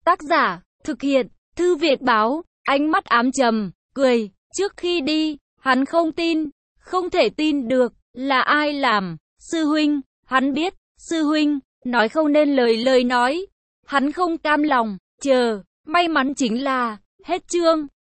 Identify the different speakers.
Speaker 1: Tác giả, thực hiện, Thư Việt báo, ánh mắt ám trầm, cười. Trước khi đi, hắn không tin, không thể tin được, là ai làm. Sư huynh, hắn biết, sư huynh, nói không nên lời nói. Hắn không cam lòng, chờ, may mắn chính là, hết chương.